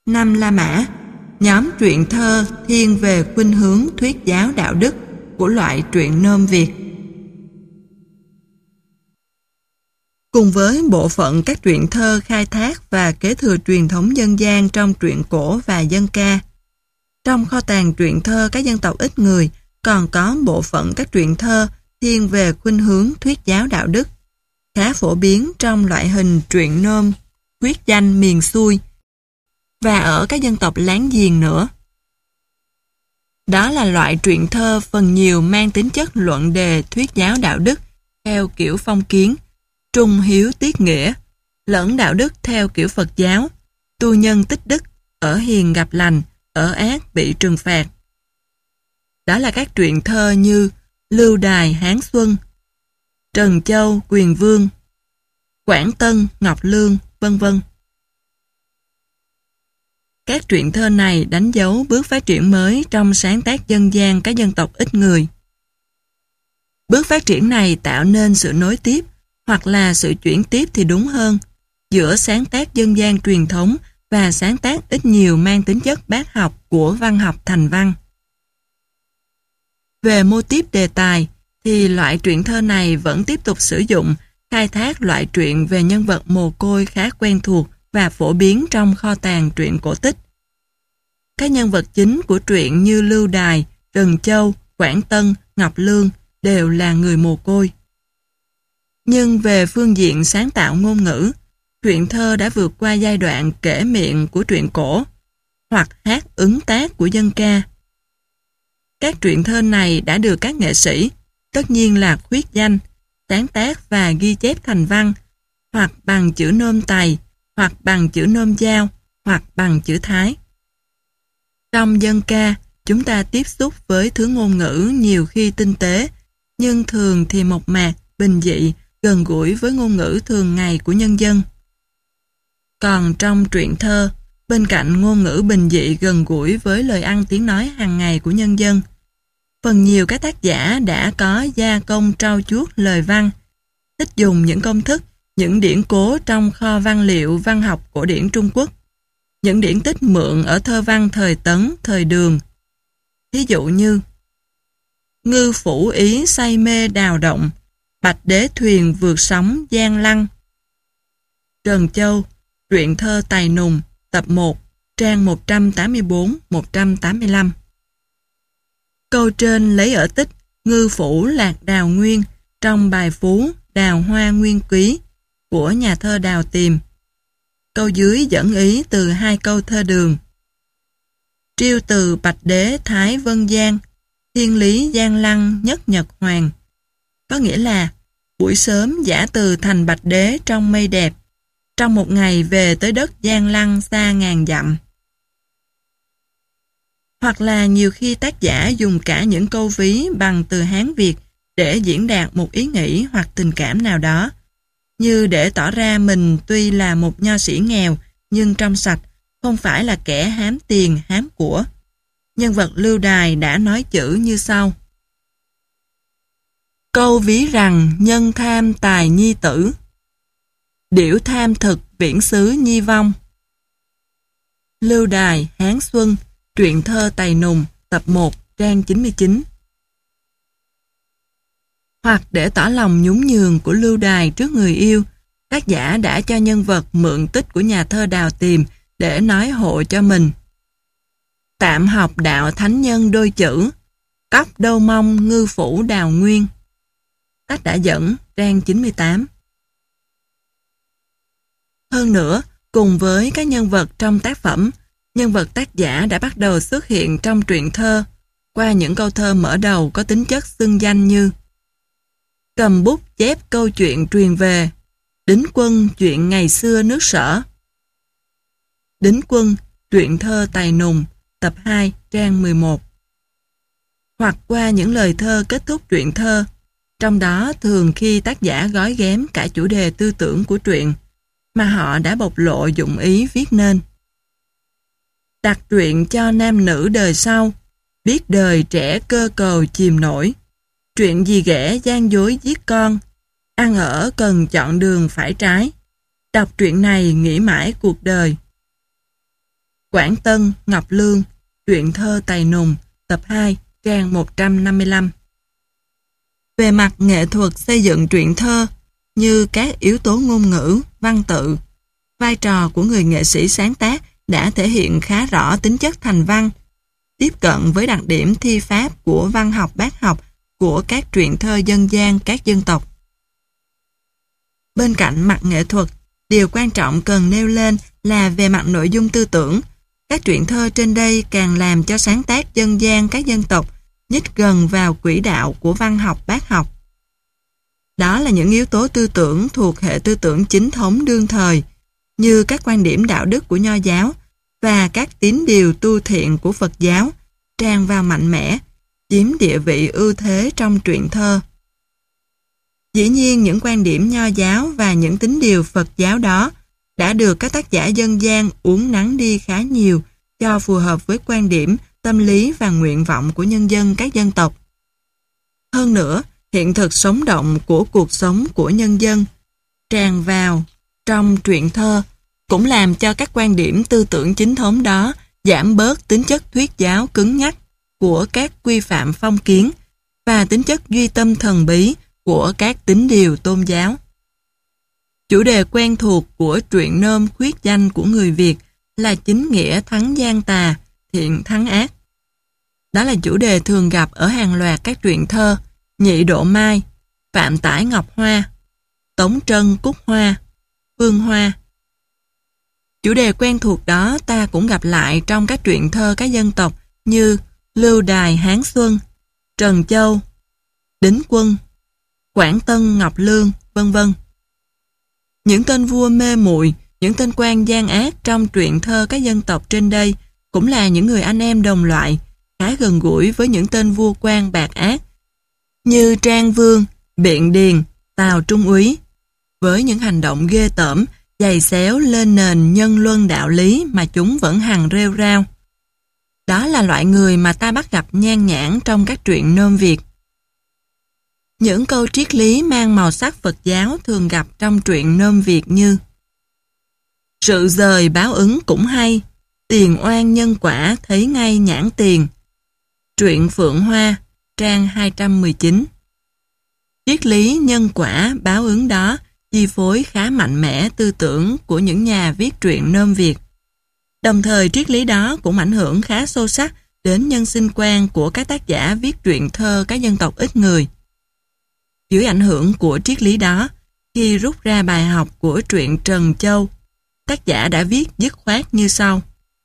Năm La Mã, nhóm truyện thơ thiên về khuynh hướng thuyết giáo đạo đức của loại truyện nôm Việt. Cùng với bộ phận các truyện thơ khai thác và kế thừa truyền thống dân gian trong truyện cổ và dân ca, trong kho tàng truyện thơ các dân tộc ít người còn có bộ phận các truyện thơ thiên về khuynh hướng thuyết giáo đạo đức, khá phổ biến trong loại hình truyện nôm khuyết danh miền xuôi và ở các dân tộc láng giềng nữa. Đó là loại truyện thơ phần nhiều mang tính chất luận đề thuyết giáo đạo đức theo kiểu phong kiến, trung hiếu tiết nghĩa, lẫn đạo đức theo kiểu Phật giáo, tu nhân tích đức, ở hiền gặp lành, ở ác bị trừng phạt. Đó là các truyện thơ như Lưu Đài Hán Xuân, Trần Châu Quyền Vương, Quảng Tân Ngọc Lương, vân vân. Các truyện thơ này đánh dấu bước phát triển mới trong sáng tác dân gian các dân tộc ít người. Bước phát triển này tạo nên sự nối tiếp, hoặc là sự chuyển tiếp thì đúng hơn, giữa sáng tác dân gian truyền thống và sáng tác ít nhiều mang tính chất bác học của văn học thành văn. Về mô típ đề tài, thì loại truyện thơ này vẫn tiếp tục sử dụng, khai thác loại truyện về nhân vật mồ côi khá quen thuộc và phổ biến trong kho tàng truyện cổ tích. Các nhân vật chính của truyện như Lưu Đài, Trần Châu, Quảng Tân, Ngọc Lương đều là người mồ côi. Nhưng về phương diện sáng tạo ngôn ngữ, truyện thơ đã vượt qua giai đoạn kể miệng của truyện cổ, hoặc hát ứng tác của dân ca. Các truyện thơ này đã được các nghệ sĩ, tất nhiên là khuyết danh, sáng tác và ghi chép thành văn, hoặc bằng chữ nôm Tày, hoặc bằng chữ nôm Dao, hoặc bằng chữ Thái. Trong dân ca, chúng ta tiếp xúc với thứ ngôn ngữ nhiều khi tinh tế, nhưng thường thì mộc mạc, bình dị, gần gũi với ngôn ngữ thường ngày của nhân dân. Còn trong truyện thơ, bên cạnh ngôn ngữ bình dị gần gũi với lời ăn tiếng nói hàng ngày của nhân dân, phần nhiều các tác giả đã có gia công trau chuốt lời văn, thích dùng những công thức, những điển cố trong kho văn liệu văn học cổ điển Trung Quốc, những điển tích mượn ở thơ văn thời Tấn, thời Đường. Thí dụ như Ngư phủ ý say mê đào động, bạch đế thuyền vượt sóng giang lăng. Trần Châu, truyện thơ Tài Nùng, tập 1, trang 184-185. Câu trên lấy ở tích Ngư phủ lạc đào nguyên trong bài phú Đào hoa nguyên quý của nhà thơ Đào Tiềm. Câu dưới dẫn ý từ hai câu thơ Đường. Triêu từ bạch đế thái vân giang, thiên lý giang lăng nhất nhật hoàng. Có nghĩa là buổi sớm giả từ thành bạch đế trong mây đẹp, trong một ngày về tới đất giang lăng xa ngàn dặm. Hoặc là nhiều khi tác giả dùng cả những câu ví bằng từ Hán Việt để diễn đạt một ý nghĩ hoặc tình cảm nào đó, như để tỏ ra mình tuy là một nho sĩ nghèo nhưng trong sạch, không phải là kẻ hám tiền hám của. Nhân vật Lưu Đài đã nói chữ như sau. Câu ví rằng nhân tham tài nhi tử, điểu tham thực viễn xứ nhi vong. Lưu Đài Hán Xuân, truyện thơ Tài Nùng, tập 1, trang 99. Hoặc để tỏ lòng nhún nhường của Lưu Đài trước người yêu, tác giả đã cho nhân vật mượn tích của nhà thơ Đào Tiềm để nói hộ cho mình. Tạm học đạo thánh nhân đôi chữ, cóc đâu mong ngư phủ đào nguyên. Tác đã dẫn, trang 98. Hơn nữa, cùng với các nhân vật trong tác phẩm, nhân vật tác giả đã bắt đầu xuất hiện trong truyện thơ qua những câu thơ mở đầu có tính chất xưng danh như cầm bút chép câu chuyện truyền về Đính Quân chuyện ngày xưa nước Sở. Đính Quân, truyện thơ Tài Nùng, tập 2, trang 11. Hoặc qua những lời thơ kết thúc truyện thơ, trong đó thường khi tác giả gói ghém cả chủ đề tư tưởng của truyện mà họ đã bộc lộ dụng ý viết nên. Đặt truyện cho nam nữ đời sau, biết đời trẻ cơ cầu chìm nổi. Chuyện gì ghẻ gian dối giết con, ăn ở cần chọn đường phải trái. Đọc truyện này nghĩ mãi cuộc đời. Quảng Tân, Ngọc Lương, truyện thơ Tài Nùng, tập 2, trang 155. Về mặt nghệ thuật xây dựng truyện thơ, như các yếu tố ngôn ngữ, văn tự, vai trò của người nghệ sĩ sáng tác đã thể hiện khá rõ tính chất thành văn, tiếp cận với đặc điểm thi pháp của văn học bác học của các truyện thơ dân gian các dân tộc. Bên cạnh mặt nghệ thuật, điều quan trọng cần nêu lên là về mặt nội dung tư tưởng. Các truyện thơ trên đây càng làm cho sáng tác dân gian các dân tộc nhích gần vào quỹ đạo của văn học bác học. Đó là những yếu tố tư tưởng thuộc hệ tư tưởng chính thống đương thời, như các quan điểm đạo đức của Nho giáo và các tín điều tu thiện của Phật giáo, tràn vào mạnh mẽ, chiếm địa vị ưu thế trong truyện thơ. Dĩ nhiên những quan điểm Nho giáo và những tín điều Phật giáo đó đã được các tác giả dân gian uốn nắn đi khá nhiều cho phù hợp với quan điểm, tâm lý và nguyện vọng của nhân dân các dân tộc. Hơn nữa, hiện thực sống động của cuộc sống của nhân dân tràn vào trong truyện thơ cũng làm cho các quan điểm tư tưởng chính thống đó giảm bớt tính chất thuyết giáo cứng nhắc của các quy phạm phong kiến và tính chất duy tâm thần bí của các tín điều tôn giáo. Chủ đề quen thuộc của truyện nôm khuyết danh của người Việt là chính nghĩa thắng gian tà, thiện thắng ác. Đó là chủ đề thường gặp ở hàng loạt các truyện thơ Nhị Độ Mai, Phạm Tải Ngọc Hoa, Tống Trân Cúc Hoa, Phương Hoa. Chủ đề quen thuộc đó ta cũng gặp lại trong các truyện thơ các dân tộc như Lưu Đài Hán Xuân, Trần Châu, Đính Quân, Quảng Tân Ngọc Lương, vân vân. Những tên vua mê muội, những tên quan gian ác trong truyện thơ các dân tộc trên đây cũng là những người anh em đồng loại, khá gần gũi với những tên vua quan bạc ác như Trang Vương, Biện Điền, Tào Trung Úy, với những hành động ghê tởm, giày xéo lên nền nhân luân đạo lý mà chúng vẫn hằng rêu rao. Đó là loại người mà ta bắt gặp nhan nhản trong các truyện nôm Việt. Những câu triết lý mang màu sắc Phật giáo thường gặp trong truyện nôm Việt như: sự dời báo ứng cũng hay, tiền oan nhân quả thấy ngay nhãn tiền. Truyện Phượng Hoa, trang 219. Triết lý nhân quả báo ứng đó chi phối khá mạnh mẽ tư tưởng của những nhà viết truyện nôm Việt. Đồng thời triết lý đó cũng ảnh hưởng khá sâu sắc đến nhân sinh quan của các tác giả viết truyện thơ các dân tộc ít người. Dưới ảnh hưởng của triết lý đó, khi rút ra bài học của truyện Trần Châu, tác giả đã viết dứt khoát như sau: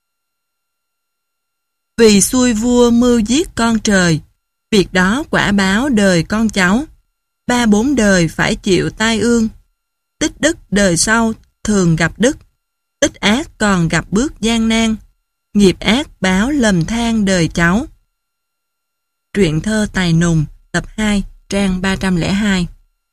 vì xui vua mưu giết con trời, việc đó quả báo đời con cháu, 3-4 đời phải chịu tai ương, tích đức đời sau thường gặp đức, tích ác còn gặp bước gian nan, nghiệp ác báo lầm than đời cháu. Truyện thơ Tài Nùng, tập 2, trang 302.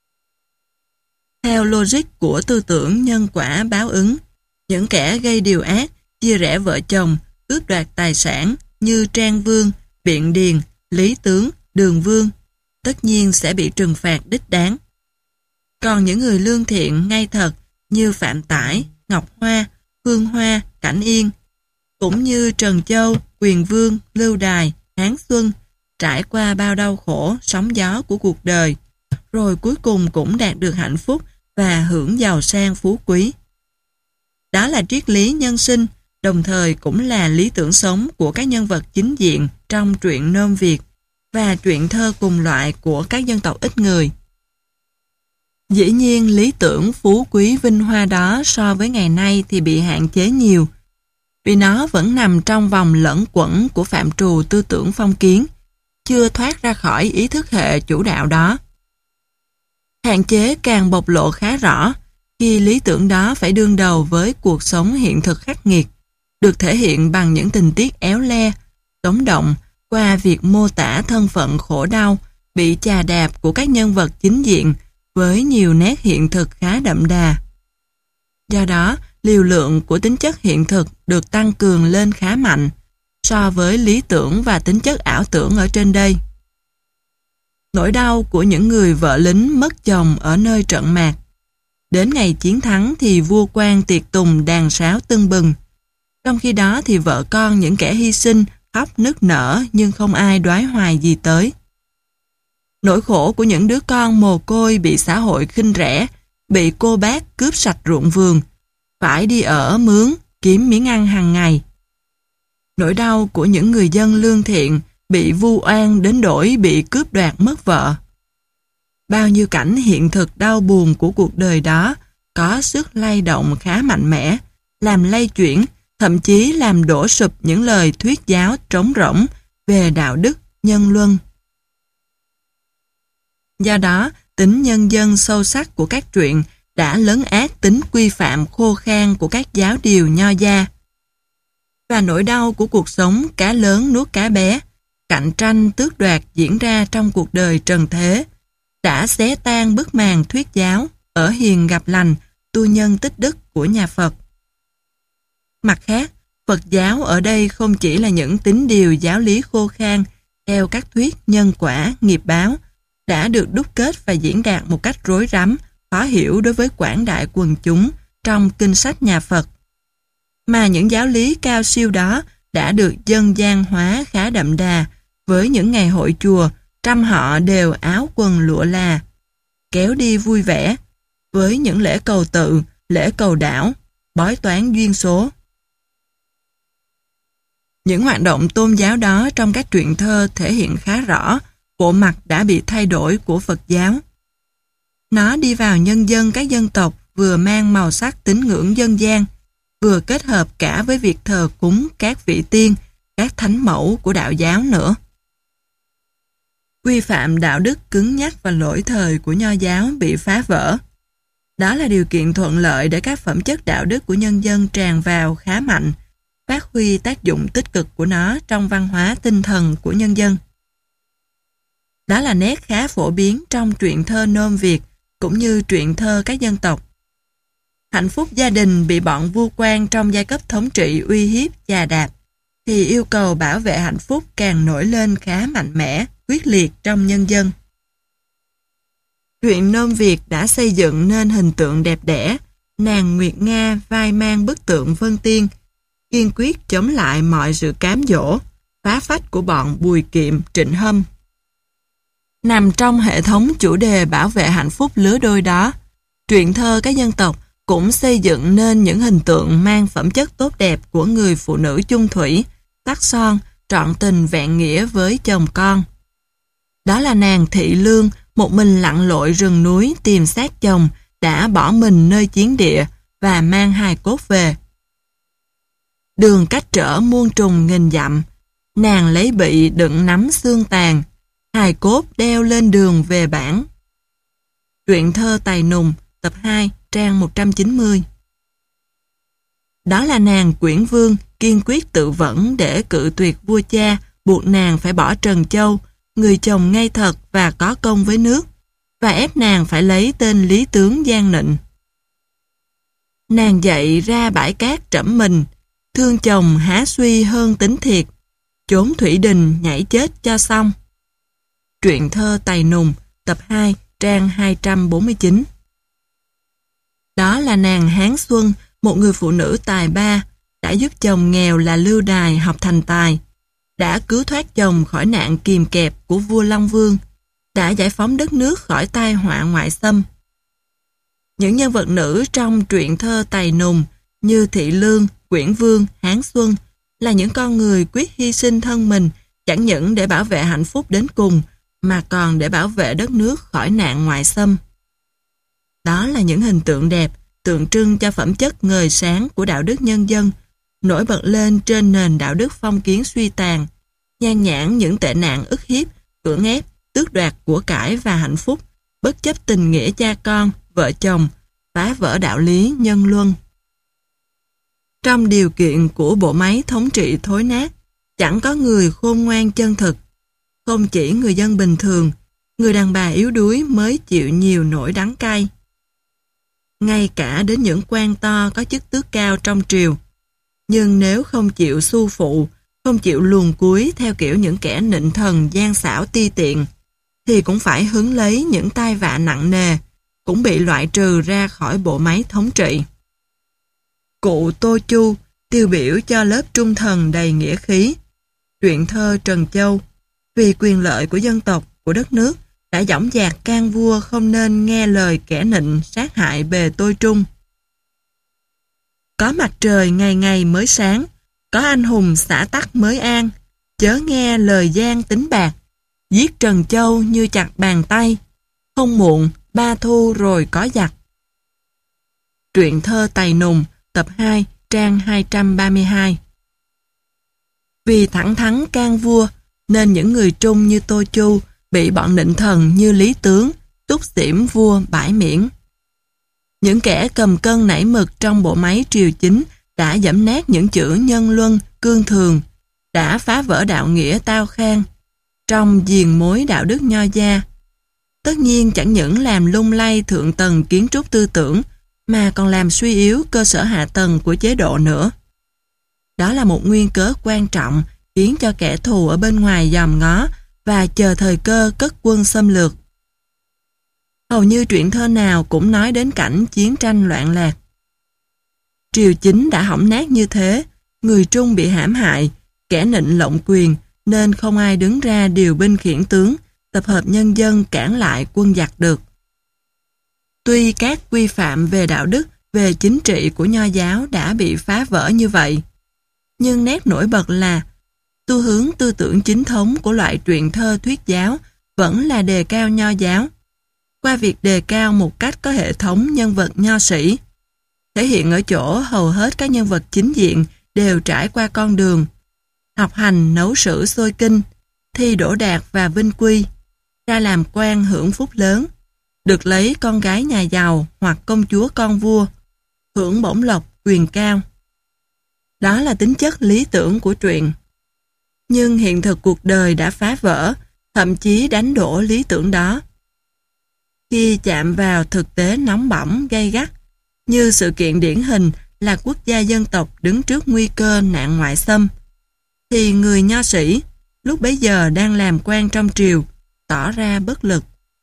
Theo logic của tư tưởng nhân quả báo ứng, những kẻ gây điều ác, chia rẽ vợ chồng, cướp đoạt tài sản như Trang Vương, Biện Điền, Lý Tướng, Đường Vương, tất nhiên sẽ bị trừng phạt đích đáng. Còn những người lương thiện, ngay thật như Phạm Tải, Ngọc Hoa, Phương Hoa, Cảnh Yên, cũng như Trần Châu, Quyền Vương, Lưu Đài, Hán Xuân, trải qua bao đau khổ, sóng gió của cuộc đời, rồi cuối cùng cũng đạt được hạnh phúc và hưởng giàu sang phú quý. Đó là triết lý nhân sinh, đồng thời cũng là lý tưởng sống của các nhân vật chính diện trong truyện nôm Việt và truyện thơ cùng loại của các dân tộc ít người. Dĩ nhiên lý tưởng phú quý vinh hoa đó so với ngày nay thì bị hạn chế nhiều, vì nó vẫn nằm trong vòng lẫn quẩn của phạm trù tư tưởng phong kiến, chưa thoát ra khỏi ý thức hệ chủ đạo đó. Hạn chế càng bộc lộ khá rõ khi lý tưởng đó phải đương đầu với cuộc sống hiện thực khắc nghiệt, được thể hiện bằng những tình tiết éo le, sống động qua việc mô tả thân phận khổ đau, bị chà đạp của các nhân vật chính diện với nhiều nét hiện thực khá đậm đà. Do đó, liều lượng của tính chất hiện thực được tăng cường lên khá mạnh so với lý tưởng và tính chất ảo tưởng ở trên đây. Nỗi đau của những người vợ lính mất chồng ở nơi trận mạc. Đến ngày chiến thắng thì vua quan tiệc tùng đàn sáo tưng bừng. Trong khi đó thì vợ con những kẻ hy sinh khóc nức nở nhưng không ai đoái hoài gì tới. Nỗi khổ của những đứa con mồ côi bị xã hội khinh rẻ, bị cô bác cướp sạch ruộng vườn, phải đi ở mướn, kiếm miếng ăn hàng ngày. Nỗi đau của những người dân lương thiện bị vu oan đến đổi bị cướp đoạt mất vợ. Bao nhiêu cảnh hiện thực đau buồn của cuộc đời đó có sức lay động khá mạnh mẽ, làm lay chuyển, thậm chí làm đổ sụp những lời thuyết giáo trống rỗng về đạo đức, nhân luân. Do đó, tính nhân dân sâu sắc của các truyện đã lấn át tính quy phạm khô khan của các giáo điều nho gia. Và nỗi đau của cuộc sống cá lớn nuốt cá bé, cạnh tranh tước đoạt diễn ra trong cuộc đời trần thế, đã xé tan bức màn thuyết giáo ở hiền gặp lành, tu nhân tích đức của nhà Phật. Mặt khác, Phật giáo ở đây không chỉ là những tín điều giáo lý khô khan theo các thuyết nhân quả, nghiệp báo, đã được đúc kết và diễn đạt một cách rối rắm, khó hiểu đối với quảng đại quần chúng trong kinh sách nhà Phật. Mà những giáo lý cao siêu đó đã được dân gian hóa khá đậm đà với những ngày hội chùa, trăm họ đều áo quần lụa là, kéo đi vui vẻ, với những lễ cầu tự, lễ cầu đảo, bói toán duyên số. Những hoạt động tôn giáo đó trong các truyện thơ thể hiện khá rõ bộ mặt đã bị thay đổi của Phật giáo. Nó đi vào nhân dân các dân tộc vừa mang màu sắc tín ngưỡng dân gian, vừa kết hợp cả với việc thờ cúng các vị tiên, các thánh mẫu của đạo giáo nữa. Quy phạm đạo đức cứng nhắc và lỗi thời của nho giáo bị phá vỡ. Đó là điều kiện thuận lợi để các phẩm chất đạo đức của nhân dân tràn vào khá mạnh, phát huy tác dụng tích cực của nó trong văn hóa tinh thần của nhân dân. Đó là nét khá phổ biến trong truyện thơ nôm Việt cũng như truyện thơ các dân tộc. Hạnh phúc gia đình bị bọn vua quan trong giai cấp thống trị uy hiếp chà đạp, thì yêu cầu bảo vệ hạnh phúc càng nổi lên khá mạnh mẽ, quyết liệt trong nhân dân. Truyện nôm Việt đã xây dựng nên hình tượng đẹp đẽ, nàng Nguyệt Nga vai mang bức tượng Vân Tiên, kiên quyết chống lại mọi sự cám dỗ, phá phách của bọn Bùi Kiệm, Trịnh Hâm. Nằm trong hệ thống chủ đề bảo vệ hạnh phúc lứa đôi đó, truyện thơ các dân tộc cũng xây dựng nên những hình tượng mang phẩm chất tốt đẹp của người phụ nữ chung thủy, tắt son, trọn tình vẹn nghĩa với chồng con. Đó là nàng Thị Lương, một mình lặn lội rừng núi tìm xác chồng đã bỏ mình nơi chiến địa và mang hài cốt về. Đường cách trở muôn trùng nghìn dặm, nàng lấy bị đựng nắm xương tàn, hài cốt đeo lên đường về bản. Truyện thơ Tài Nùng, tập 2, trang 190. Đó là nàng Quyển Vương kiên quyết tự vẫn để cự tuyệt vua cha, buộc nàng phải bỏ Trần Châu, người chồng ngây thật và có công với nước, và ép nàng phải lấy tên lý tướng gian nịnh. Nàng dậy ra bãi cát trẫm mình, thương chồng há suy hơn tính thiệt, trốn thủy đình nhảy chết cho xong. Truyện thơ Tài Nùng, tập 2, trang 249. Đó là nàng Hán Xuân, một người phụ nữ tài ba, đã giúp chồng nghèo là Lưu Đài học thành tài, đã cứu thoát chồng khỏi nạn kìm kẹp của vua Long Vương, đã giải phóng đất nước khỏi tai họa ngoại xâm. Những nhân vật nữ trong truyện thơ Tài Nùng như Thị Lương, Quyển Vương, Hán Xuân là những con người quyết hy sinh thân mình chẳng những để bảo vệ hạnh phúc đến cùng mà còn để bảo vệ đất nước khỏi nạn ngoại xâm. Đó là những hình tượng đẹp, tượng trưng cho phẩm chất ngời sáng của đạo đức nhân dân, nổi bật lên trên nền đạo đức phong kiến suy tàn, nhan nhản những tệ nạn ức hiếp, cưỡng ép, tước đoạt của cải và hạnh phúc, bất chấp tình nghĩa cha con, vợ chồng, phá vỡ đạo lý nhân luân. Trong điều kiện của bộ máy thống trị thối nát, chẳng có người khôn ngoan chân thực. Không chỉ người dân bình thường, người đàn bà yếu đuối mới chịu nhiều nỗi đắng cay. Ngay cả đến những quan to có chức tước cao trong triều. Nhưng nếu không chịu su phụ, không chịu luồn cuối theo kiểu những kẻ nịnh thần gian xảo ti tiện, thì cũng phải hứng lấy những tai vạ nặng nề, cũng bị loại trừ ra khỏi bộ máy thống trị. Cụ Tô Chu, tiêu biểu cho lớp trung thần đầy nghĩa khí. Truyện thơ Trần Châu, vì quyền lợi của dân tộc, của đất nước, đã dõng dạc can vua không nên nghe lời kẻ nịnh sát hại bề tôi trung. Có mặt trời ngày ngày mới sáng, có anh hùng xã tắc mới an, chớ nghe lời gian tính bạc, giết Trần Châu như chặt bàn tay, không muộn, ba thu rồi có giặc. Truyện thơ Tày Nùng, tập 2, trang 232. Vì thẳng thắn can vua, nên những người trung như Tô Chu bị bọn nịnh thần như Lý Tướng, túc xỉm vua bãi miễn. Những kẻ cầm cân nảy mực trong bộ máy triều chính đã giẫm nát những chữ nhân luân, cương thường, đã phá vỡ đạo nghĩa tao khang trong diền mối đạo đức nho gia. Tất nhiên chẳng những làm lung lay thượng tầng kiến trúc tư tưởng, mà còn làm suy yếu cơ sở hạ tầng của chế độ nữa. Đó là một nguyên cớ quan trọng khiến cho kẻ thù ở bên ngoài dòm ngó và chờ thời cơ cất quân xâm lược. Hầu như truyện thơ nào cũng nói đến cảnh chiến tranh loạn lạc. Triều chính đã hỏng nát như thế, người trung bị hãm hại, kẻ nịnh lộng quyền, nên không ai đứng ra điều binh khiển tướng, tập hợp nhân dân cản lại quân giặc được. Tuy các quy phạm về đạo đức, về chính trị của nho giáo đã bị phá vỡ như vậy, nhưng nét nổi bật là xu hướng tư tưởng chính thống của loại truyện thơ thuyết giáo vẫn là đề cao nho giáo, qua việc đề cao một cách có hệ thống nhân vật nho sĩ, thể hiện ở chỗ hầu hết các nhân vật chính diện đều trải qua con đường học hành nấu sử sôi kinh, thi đỗ đạt và vinh quy, ra làm quan hưởng phúc lớn, được lấy con gái nhà giàu hoặc công chúa con vua, hưởng bổng lộc quyền cao. Đó là tính chất lý tưởng của truyện. Nhưng hiện thực cuộc đời đã phá vỡ, thậm chí đánh đổ lý tưởng đó. Khi chạm vào thực tế nóng bỏng, gay gắt, như sự kiện điển hình là quốc gia dân tộc đứng trước nguy cơ nạn ngoại xâm, thì người nho sĩ, lúc bấy giờ đang làm quan trong triều, tỏ ra bất lực.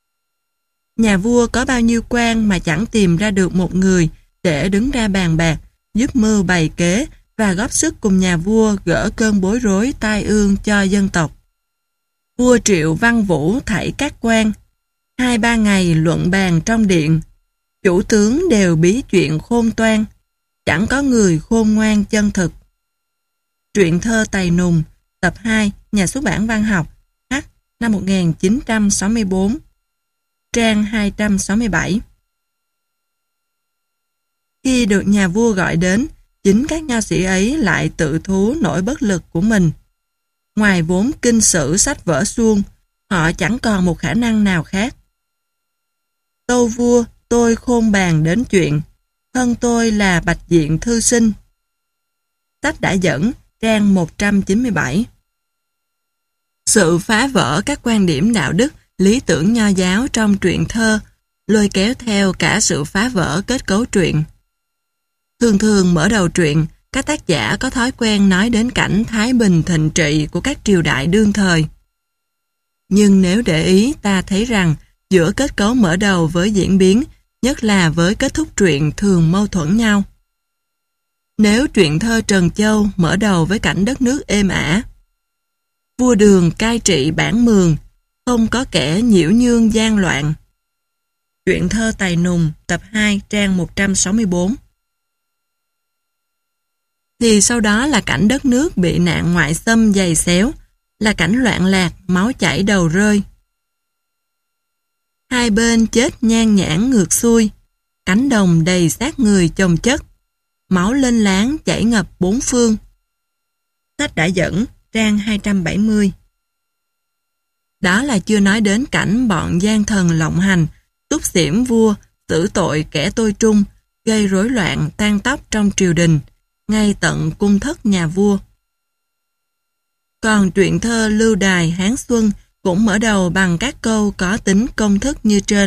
Nhà vua có bao nhiêu quan mà chẳng tìm ra được một người để đứng ra bàn bạc, giúp mưu bày kế và góp sức cùng nhà vua gỡ cơn bối rối tai ương cho dân tộc. Vua triệu văn vũ thảy các quan, 2-3 ngày luận bàn trong điện, chủ tướng đều bí chuyện khôn toan, chẳng có người khôn ngoan chân thực. Truyện thơ Tày Nùng, tập 2, Nhà xuất bản Văn học, H, năm 1964, trang 267. Khi được nhà vua gọi đến, chính các nho sĩ ấy lại tự thú nỗi bất lực của mình. Ngoài vốn kinh sử sách vở suông, họ chẳng còn một khả năng nào khác. Tâu vua, tôi khôn bàn đến chuyện, thân tôi là bạch diện thư sinh. Sách đã dẫn, trang 197. Sự phá vỡ các quan điểm đạo đức, lý tưởng nho giáo trong truyện thơ, lôi kéo theo cả sự phá vỡ kết cấu truyện. Thường thường mở đầu truyện, các tác giả có thói quen nói đến cảnh thái bình thịnh trị của các triều đại đương thời. Nhưng nếu để ý, ta thấy rằng giữa kết cấu mở đầu với diễn biến, nhất là với kết thúc truyện thường mâu thuẫn nhau. Nếu truyện thơ Trần Châu mở đầu với cảnh đất nước êm ả, vua Đường cai trị bản Mường, không có kẻ nhiễu nhương gian loạn. Truyện thơ Tày Nùng, tập 2, trang 164. Thì sau đó là cảnh đất nước bị nạn ngoại xâm giày xéo, là cảnh loạn lạc, máu chảy đầu rơi. Hai bên chết nhan nhãn ngược xuôi, cánh đồng đầy xác người chồng chất, máu lên láng chảy ngập bốn phương. Sách đã dẫn, trang 270. Đó là chưa nói đến cảnh bọn gian thần lộng hành, túc xỉm vua, xử tội kẻ tôi trung, gây rối loạn tan tóc trong triều đình, ngay tận cung thất nhà vua. Còn truyện thơ Lưu Đài Hán Xuân cũng mở đầu bằng các câu có tính công thức như trên.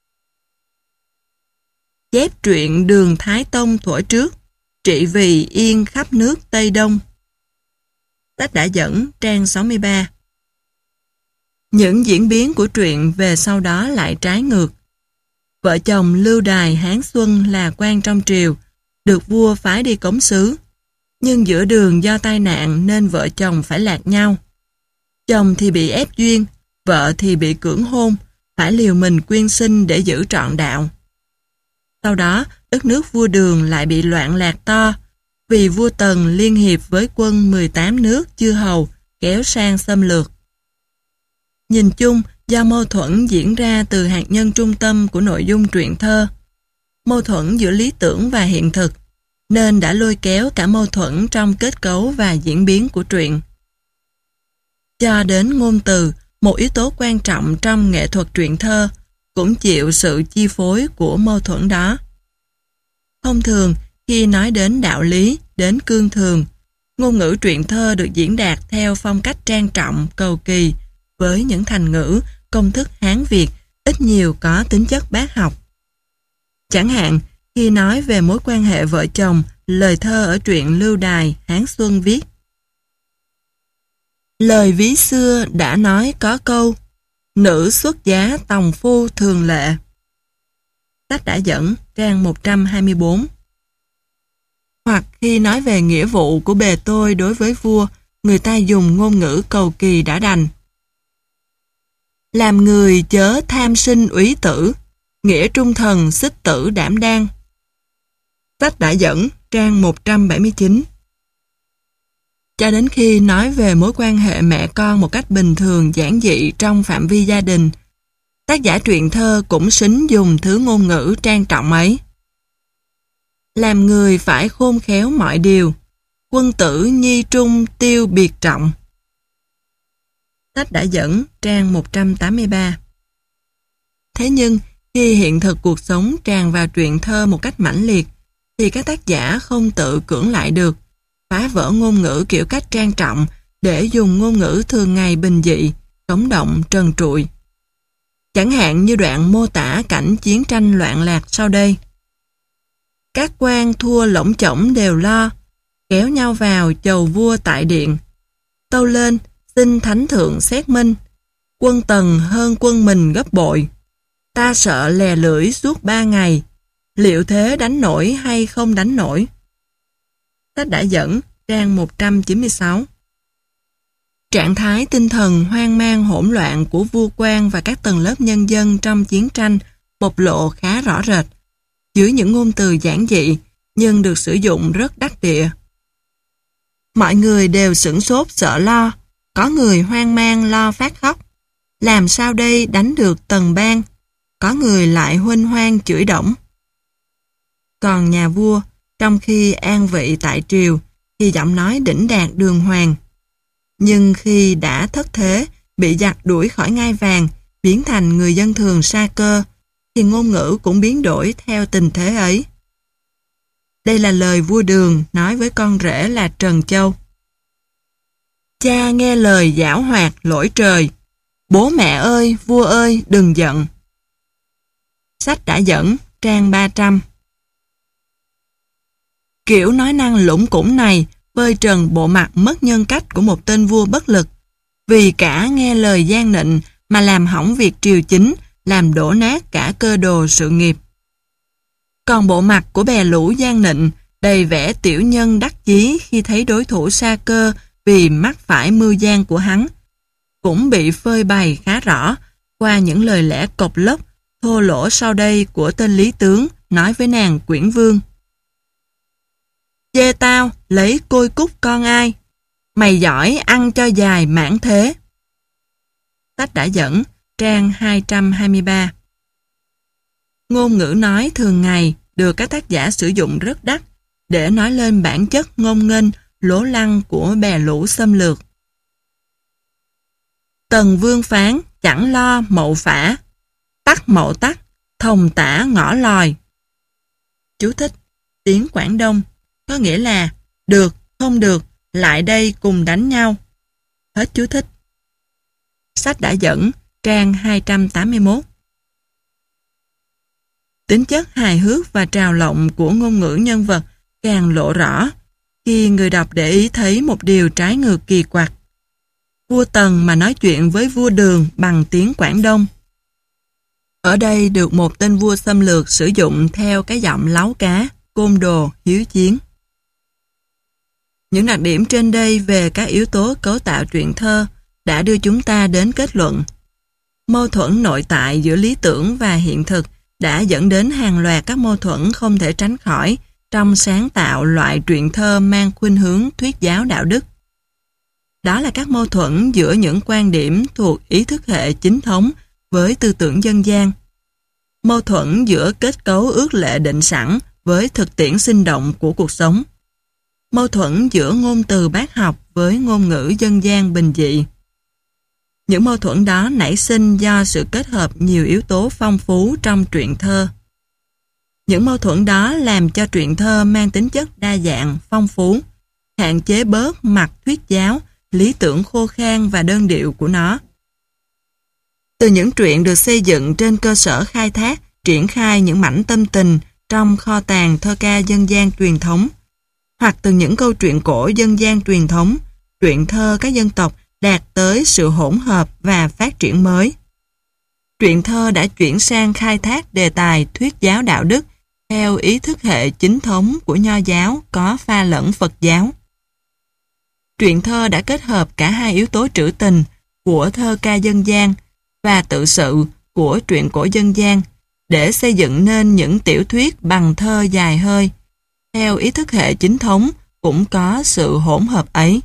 Chép truyện Đường Thái Tông thuở trước, trị vì yên khắp nước Tây Đông. Sách đã dẫn, trang 63. Những diễn biến của truyện về sau đó lại trái ngược. Vợ chồng Lưu Đài Hán Xuân là quan trong triều, được vua phái đi cống sứ. Nhưng giữa đường do tai nạn nên vợ chồng phải lạc nhau. Chồng thì bị ép duyên, vợ thì bị cưỡng hôn, phải liều mình quyên sinh để giữ trọn đạo. Sau đó, đất nước vua Đường lại bị loạn lạc to, vì vua Tần liên hiệp với quân 18 nước chư hầu kéo sang xâm lược. Nhìn chung, do mâu thuẫn diễn ra từ hạt nhân trung tâm của nội dung truyện thơ, mâu thuẫn giữa lý tưởng và hiện thực, nên đã lôi kéo cả mâu thuẫn trong kết cấu và diễn biến của truyện. Cho đến ngôn từ, một yếu tố quan trọng trong nghệ thuật truyện thơ, cũng chịu sự chi phối của mâu thuẫn đó. Thông thường, khi nói đến đạo lý, đến cương thường, ngôn ngữ truyện thơ được diễn đạt theo phong cách trang trọng, cầu kỳ, với những thành ngữ, công thức Hán Việt, ít nhiều có tính chất bác học. Chẳng hạn, khi nói về mối quan hệ vợ chồng, lời thơ ở truyện Lưu Đài, Hán Xuân viết: lời ví xưa đã nói có câu, nữ xuất giá tòng phu thường lệ. Sách đã dẫn, trang 124. Hoặc khi nói về nghĩa vụ của bề tôi đối với vua, người ta dùng ngôn ngữ cầu kỳ đã đành. Làm người chớ tham sinh úy tử, nghĩa trung thần xích tử đảm đang. Sách đã dẫn, trang 179. Cho đến khi nói về mối quan hệ mẹ con một cách bình thường giản dị trong phạm vi gia đình, tác giả truyện thơ cũng xính dùng thứ ngôn ngữ trang trọng ấy. Làm người phải khôn khéo mọi điều, quân tử nhi trung tiêu biệt trọng. Sách đã dẫn, trang 183. Thế nhưng, khi hiện thực cuộc sống tràn vào truyện thơ một cách mãnh liệt, thì các tác giả không tự cưỡng lại được, phá vỡ ngôn ngữ kiểu cách trang trọng để dùng ngôn ngữ thường ngày bình dị, sống động, trần trụi. Chẳng hạn như đoạn mô tả cảnh chiến tranh loạn lạc sau đây. Các quan thua lỗng chổng đều lo, kéo nhau vào chầu vua tại điện. Tâu lên, xin thánh thượng xét minh, quân Tần hơn quân mình gấp bội. Ta sợ lè lưỡi suốt 3 ngày, liệu thế đánh nổi hay không đánh nổi? Sách đã dẫn, trang 196. Trạng thái tinh thần hoang mang hỗn loạn của vua quan và các tầng lớp nhân dân trong chiến tranh bộc lộ khá rõ rệt, dưới những ngôn từ giản dị nhưng được sử dụng rất đắc địa. Mọi người đều sửng sốt sợ lo, có người hoang mang lo phát khóc. Làm sao đây đánh được Tần bang? Có người lại huênh hoang chửi đổng. Còn nhà vua, trong khi an vị tại triều, thì giọng nói đỉnh đạt đường hoàng. Nhưng khi đã thất thế, bị giặc đuổi khỏi ngai vàng, biến thành người dân thường sa cơ, thì ngôn ngữ cũng biến đổi theo tình thế ấy. Đây là lời vua Đường nói với con rể là Trần Châu. Cha nghe lời giảo hoạt lỗi trời, bố mẹ ơi, vua ơi, đừng giận. Sách đã dẫn, trang 300. Kiểu nói năng lủng củng này phơi trần bộ mặt mất nhân cách của một tên vua bất lực, vì cả nghe lời gian nịnh mà làm hỏng việc triều chính, làm đổ nát cả cơ đồ sự nghiệp. Còn bộ mặt của bè lũ gian nịnh đầy vẻ tiểu nhân đắc chí khi thấy đối thủ sa cơ vì mắc phải mưu gian của hắn, cũng bị phơi bày khá rõ qua những lời lẽ cộc lốc, thô lỗ sau đây của tên lý tướng nói với nàng Quyển Vương. Chê tao lấy côi cúc con ai, mày giỏi ăn cho dài mãn thế. Sách đã dẫn, trang 223. Ngôn ngữ nói thường ngày được các tác giả sử dụng rất đắt để nói lên bản chất ngông nghênh, lố lăng của bè lũ xâm lược. Tần Vương phán chẳng lo mậu phả, tắc mậu tắc, thồng tả ngõ lòi. Chú thích, tiếng Quảng Đông, có nghĩa là được, không được, lại đây cùng đánh nhau. Hết chú thích. Sách đã dẫn, trang 281. Tính chất hài hước và trào lộng của ngôn ngữ nhân vật càng lộ rõ khi người đọc để ý thấy một điều trái ngược kỳ quặc. Vua Tần mà nói chuyện với vua Đường bằng tiếng Quảng Đông. Ở đây được một tên vua xâm lược sử dụng theo cái giọng láu cá, côn đồ, hiếu chiến. Những đặc điểm trên đây về các yếu tố cấu tạo truyện thơ đã đưa chúng ta đến kết luận. Mâu thuẫn nội tại giữa lý tưởng và hiện thực đã dẫn đến hàng loạt các mâu thuẫn không thể tránh khỏi trong sáng tạo loại truyện thơ mang khuynh hướng thuyết giáo đạo đức. Đó là các mâu thuẫn giữa những quan điểm thuộc ý thức hệ chính thống với tư tưởng dân gian. Mâu thuẫn giữa kết cấu ước lệ định sẵn với thực tiễn sinh động của cuộc sống. Mâu thuẫn giữa ngôn từ bác học với ngôn ngữ dân gian bình dị. Những mâu thuẫn đó nảy sinh do sự kết hợp nhiều yếu tố phong phú trong truyện thơ. Những mâu thuẫn đó làm cho truyện thơ mang tính chất đa dạng, phong phú, hạn chế bớt mặt thuyết giáo, lý tưởng khô khan và đơn điệu của nó. Từ những truyện được xây dựng trên cơ sở khai thác, triển khai những mảnh tâm tình trong kho tàng thơ ca dân gian truyền thống, hoặc từ những câu chuyện cổ dân gian truyền thống, truyện thơ các dân tộc đạt tới sự hỗn hợp và phát triển mới. Truyện thơ đã chuyển sang khai thác đề tài thuyết giáo đạo đức theo ý thức hệ chính thống của Nho giáo có pha lẫn Phật giáo. Truyện thơ đã kết hợp cả hai yếu tố trữ tình của thơ ca dân gian và tự sự của truyện cổ dân gian để xây dựng nên những tiểu thuyết bằng thơ dài hơi. Theo ý thức hệ chính thống cũng có sự hỗn hợp ấy.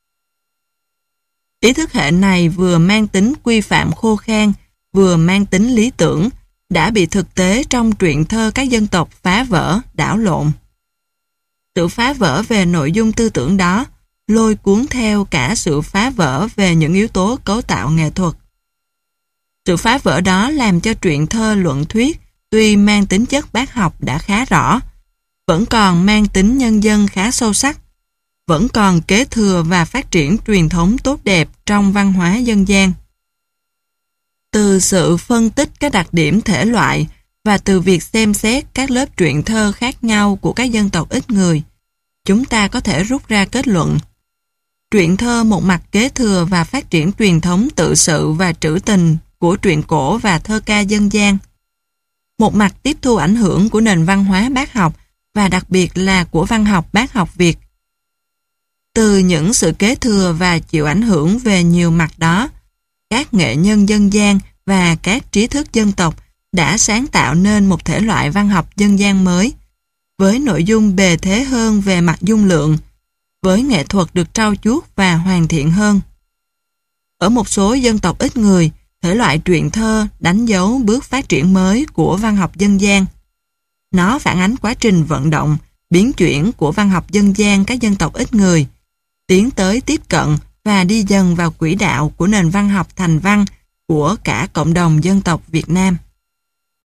Ý thức hệ này vừa mang tính quy phạm khô khan, vừa mang tính lý tưởng, đã bị thực tế trong truyện thơ các dân tộc phá vỡ, đảo lộn. Sự phá vỡ về nội dung tư tưởng đó lôi cuốn theo cả sự phá vỡ về những yếu tố cấu tạo nghệ thuật. Sự phá vỡ đó làm cho truyện thơ luận thuyết tuy mang tính chất bác học đã khá rõ, vẫn còn mang tính nhân dân khá sâu sắc, vẫn còn kế thừa và phát triển truyền thống tốt đẹp trong văn hóa dân gian. Từ sự phân tích các đặc điểm thể loại và từ việc xem xét các lớp truyện thơ khác nhau của các dân tộc ít người, chúng ta có thể rút ra kết luận. Truyện thơ một mặt kế thừa và phát triển truyền thống tự sự và trữ tình của truyện cổ và thơ ca dân gian. Một mặt tiếp thu ảnh hưởng của nền văn hóa bác học và đặc biệt là của văn học bác học Việt. Từ những sự kế thừa và chịu ảnh hưởng về nhiều mặt đó, các nghệ nhân dân gian và các trí thức dân tộc đã sáng tạo nên một thể loại văn học dân gian mới, với nội dung bề thế hơn về mặt dung lượng, với nghệ thuật được trau chuốt và hoàn thiện hơn. Ở một số dân tộc ít người, thể loại truyện thơ đánh dấu bước phát triển mới của văn học dân gian. Nó phản ánh quá trình vận động, biến chuyển của văn học dân gian các dân tộc ít người, tiến tới tiếp cận và đi dần vào quỹ đạo của nền văn học thành văn của cả cộng đồng dân tộc Việt Nam.